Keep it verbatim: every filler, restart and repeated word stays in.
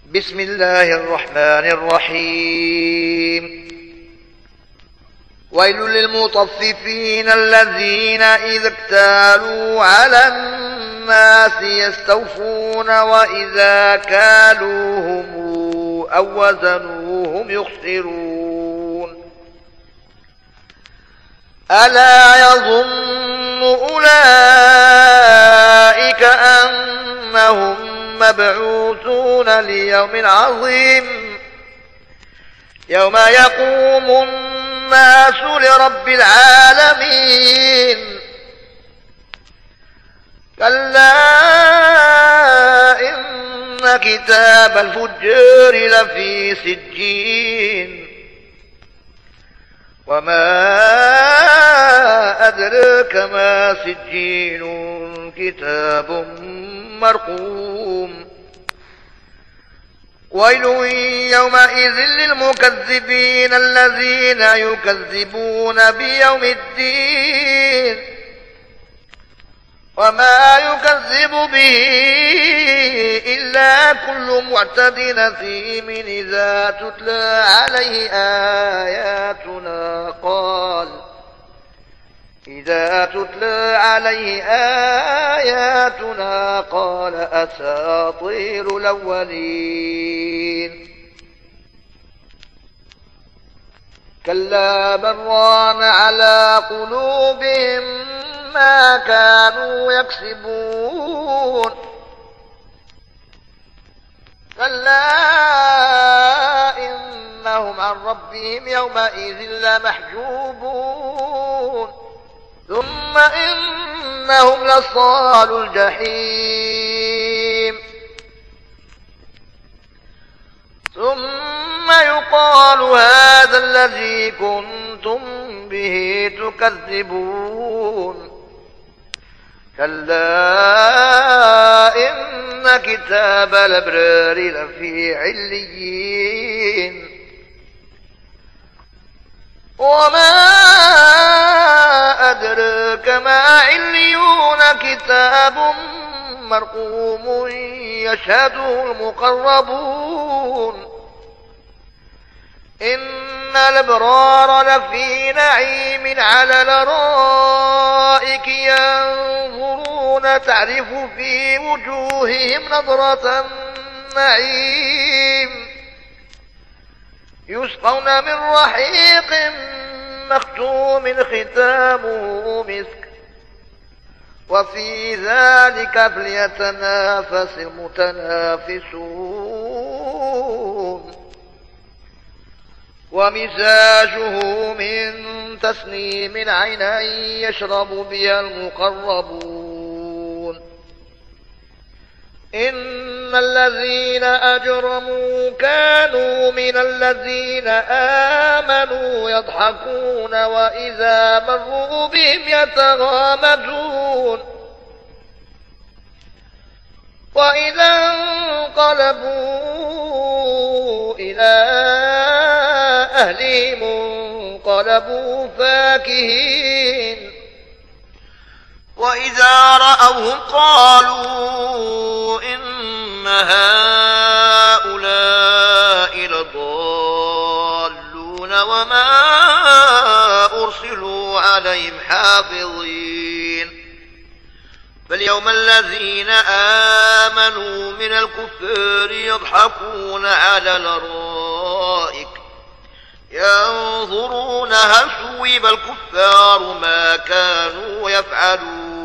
بسم الله الرحمن الرحيم. ويل للمطففين الذين إذا اكتالوا على الناس يستوفون وإذا كالوهم أو وزنوهم يخسرون. ألا يظن أولئك أنهم مبعوثون ليوم عظيم يوم يقوم الناس لرب العالمين. كلا إن كتاب الفجار لفي سجين وما أدراك ما سجين كتاب مرقوم. ويل يومئذ للمكذبين الذين يكذبون بيوم الدين وما يكذب به إلا كل معتد أثيم إذا تتلى عليه آياتنا قال إذا تتلى عليه آياتنا قال أساطير الأولين. كلا بل ران على قلوبهم ما كانوا يكسبون. كلا إنهم عن ربهم يومئذ لمحجوبون ثم إنهم لصالوا الجحيم. ثم يقال هذا الذي كنتم به تكذبون. كلا إن كتاب الأبرار لفي عليين وما أدراك ما عليون كتاب مرقوم يشهده المقربون. إن الأبرار لفي نعيم على الأرائك ينظرون تعرف في وجوههم نظرة النعيم يسقون من رحيق مختوم ختامه مسك وفي ذلك فليتنافس المتنافسون. ومزاجه من تسنيم عينا يشرب بها المقربون. إن الذين أجرموا كانوا من الذين آمنوا يضحكون وإذا مروا بهم يتغامزون وإذا انقلبوا إلى أهلهم انقلبوا فاكهين وإذا رأوهم قالوا إن هؤلاء لضالون وما أرسلوا عليهم حافظين. فاليوم الذين آمنوا من الكفار يضحكون على الأرائك ينظرون هل ثوب الكفار ما كانوا يفعلون.